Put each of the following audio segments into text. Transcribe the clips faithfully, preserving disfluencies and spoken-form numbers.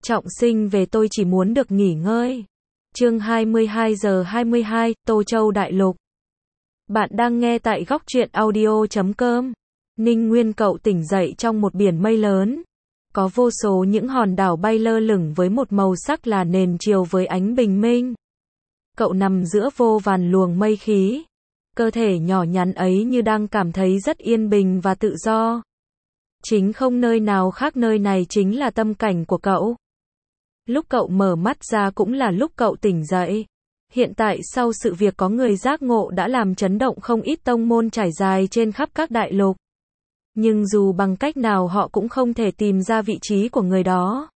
Trọng sinh về tôi chỉ muốn được nghỉ ngơi. Chương hai mươi hai giờ hai mươi hai, Tô Châu Đại Lục. Bạn đang nghe tại góc truyện audio chấm com. Ninh Nguyên cậu tỉnh dậy trong một biển mây lớn. Có vô số những hòn đảo bay lơ lửng với một màu sắc là nền chiều với ánh bình minh. Cậu nằm giữa vô vàn luồng mây khí. Cơ thể nhỏ nhắn ấy như đang cảm thấy rất yên bình và tự do. Chính không nơi nào khác, nơi này chính là tâm cảnh của cậu. Lúc cậu mở mắt ra cũng là lúc cậu tỉnh dậy. Hiện tại sau sự việc có người giác ngộ đã làm chấn động không ít tông môn trải dài trên khắp các đại lục. Nhưng dù bằng cách nào họ cũng không thể tìm ra vị trí của người đó.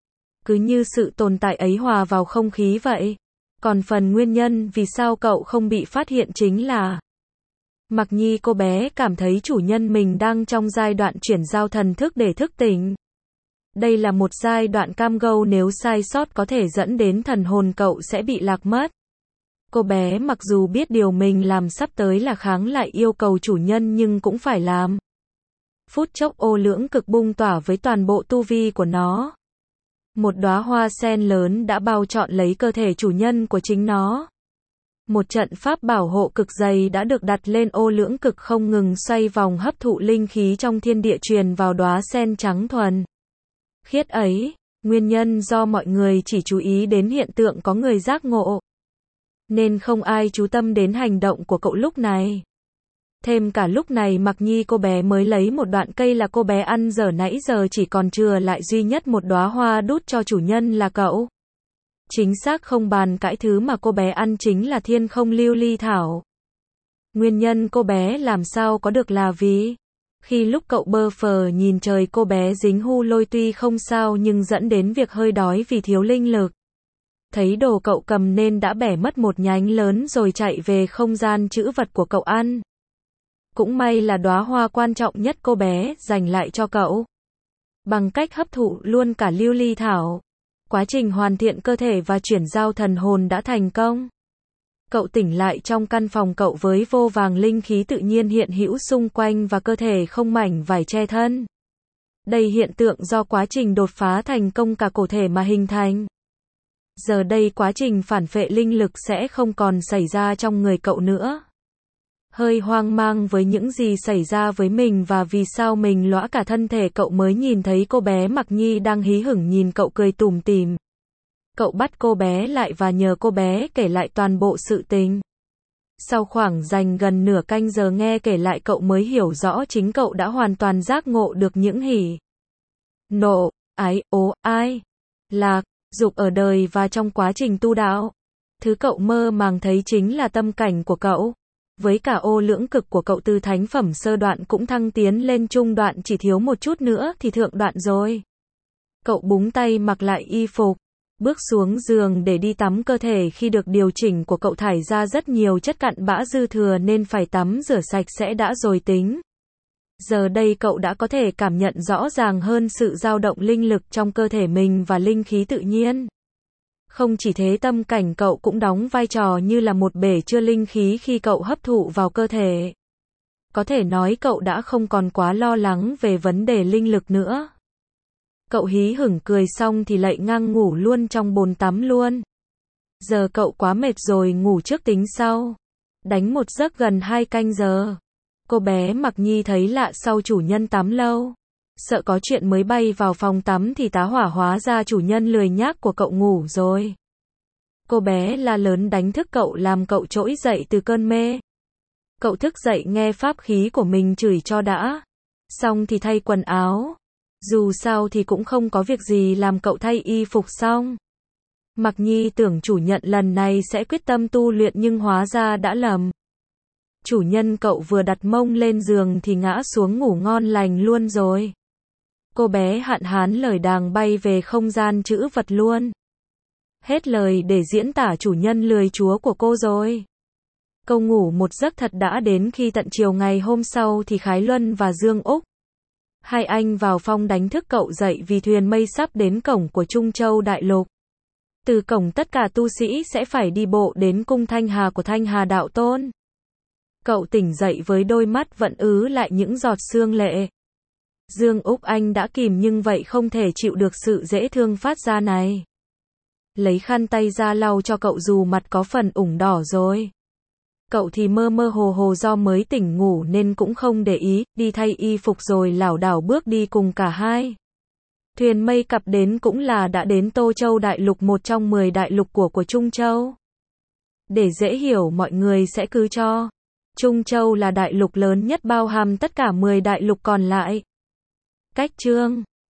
Cứ như sự tồn tại ấy hòa vào không khí vậy. Còn phần nguyên nhân vì sao cậu không bị phát hiện chính là Mặc Nhi, cô bé cảm thấy chủ nhân mình đang trong giai đoạn chuyển giao thần thức để thức tỉnh. Đây là một giai đoạn cam go, nếu sai sót có thể dẫn đến thần hồn cậu sẽ bị lạc mất. Cô bé mặc dù biết điều mình làm sắp tới là kháng lại yêu cầu chủ nhân nhưng cũng phải làm. Phút chốc ô lưỡng cực bung tỏa với toàn bộ tu vi của nó. Một đóa hoa sen lớn đã bao trọn lấy cơ thể chủ nhân của chính nó. Một trận pháp bảo hộ cực dày đã được đặt lên ô lưỡng cực, không ngừng xoay vòng hấp thụ linh khí trong thiên địa truyền vào đóa sen trắng thuần khiết ấy. Nguyên nhân do mọi người chỉ chú ý đến hiện tượng có người giác ngộ, nên không ai chú tâm đến hành động của cậu lúc này. Thêm cả lúc này Mặc Nhi cô bé mới lấy một đoạn cây là cô bé ăn dở, nãy giờ chỉ còn chừa lại duy nhất một đóa hoa đút cho chủ nhân là cậu. Chính xác không bàn cãi, thứ mà cô bé ăn chính là thiên không lưu ly thảo. Nguyên nhân cô bé làm sao có được là vì khi lúc cậu bơ phờ nhìn trời, cô bé dính hu lôi tuy không sao nhưng dẫn đến việc hơi đói vì thiếu linh lực. Thấy đồ cậu cầm nên đã bẻ mất một nhánh lớn rồi chạy về không gian trữ vật của cậu ăn. Cũng may là đóa hoa quan trọng nhất cô bé dành lại cho cậu. Bằng cách hấp thụ luôn cả lưu ly thảo, quá trình hoàn thiện cơ thể và chuyển giao thần hồn đã thành công. Cậu tỉnh lại trong căn phòng cậu với vô vàng linh khí tự nhiên hiện hữu xung quanh và cơ thể không mảnh vải che thân. Đây hiện tượng do quá trình đột phá thành công cả cổ thể mà hình thành. Giờ đây quá trình phản phệ linh lực sẽ không còn xảy ra trong người cậu nữa. Hơi hoang mang với những gì xảy ra với mình và vì sao mình lõa cả thân thể, cậu mới nhìn thấy cô bé Mặc Nhi đang hí hửng nhìn cậu cười tủm tỉm. Cậu bắt cô bé lại và nhờ cô bé kể lại toàn bộ sự tình. Sau khoảng dành gần nửa canh giờ nghe kể lại, cậu mới hiểu rõ chính cậu đã hoàn toàn giác ngộ được những hỉ, nộ, ái, ố, ai, lạc, dục ở đời và trong quá trình tu đạo. Thứ cậu mơ màng thấy chính là tâm cảnh của cậu. Với cả ô lưỡng cực của cậu từ thánh phẩm sơ đoạn cũng thăng tiến lên trung đoạn, chỉ thiếu một chút nữa thì thượng đoạn rồi. Cậu búng tay mặc lại y phục, bước xuống giường để đi tắm. Cơ thể khi được điều chỉnh của cậu thải ra rất nhiều chất cặn bã dư thừa nên phải tắm rửa sạch sẽ đã rồi tính. Giờ đây cậu đã có thể cảm nhận rõ ràng hơn sự dao động linh lực trong cơ thể mình và linh khí tự nhiên. Không chỉ thế, tâm cảnh cậu cũng đóng vai trò như là một bể chứa linh khí khi cậu hấp thụ vào cơ thể. Có thể nói cậu đã không còn quá lo lắng về vấn đề linh lực nữa. Cậu hí hửng cười xong thì lại ngang ngủ luôn trong bồn tắm luôn. Giờ cậu quá mệt rồi, ngủ trước tính sau. Đánh một giấc gần hai canh giờ. Cô bé Mặc Nhi thấy lạ sau chủ nhân tắm lâu, sợ có chuyện mới bay vào phòng tắm thì tá hỏa, hóa ra chủ nhân lười nhác của cậu ngủ rồi. Cô bé la lớn đánh thức cậu, làm cậu trỗi dậy từ cơn mê. Cậu thức dậy nghe pháp khí của mình chửi cho đã. Xong thì thay quần áo. Dù sao thì cũng không có việc gì, làm cậu thay y phục xong. Mặc Nhi tưởng chủ nhận lần này sẽ quyết tâm tu luyện nhưng hóa ra đã lầm. Chủ nhân cậu vừa đặt mông lên giường thì ngã xuống ngủ ngon lành luôn rồi. Cô bé hạn hán lời đàng bay về không gian trữ vật luôn. Hết lời để diễn tả chủ nhân lười chúa của cô rồi. Câu ngủ một giấc thật đã đến khi tận chiều ngày hôm sau thì Khái Luân và Dương Úc, hai anh vào phong đánh thức cậu dậy vì thuyền mây sắp đến cổng của Trung Châu Đại Lục. Từ cổng tất cả tu sĩ sẽ phải đi bộ đến cung Thanh Hà của Thanh Hà Đạo Tôn. Cậu tỉnh dậy với đôi mắt vẫn ứ lại những giọt sương lệ. Dương Úc Anh đã kìm nhưng vậy không thể chịu được sự dễ thương phát ra này. Lấy khăn tay ra lau cho cậu dù mặt có phần ửng đỏ rồi. Cậu thì mơ mơ hồ hồ do mới tỉnh ngủ nên cũng không để ý, đi thay y phục rồi lảo đảo bước đi cùng cả hai. Thuyền mây cập đến cũng là đã đến Tô Châu Đại Lục, một trong mười đại lục của của Trung Châu. Để dễ hiểu mọi người sẽ cứ cho Trung Châu là đại lục lớn nhất bao hàm tất cả mười đại lục còn lại. Cách chương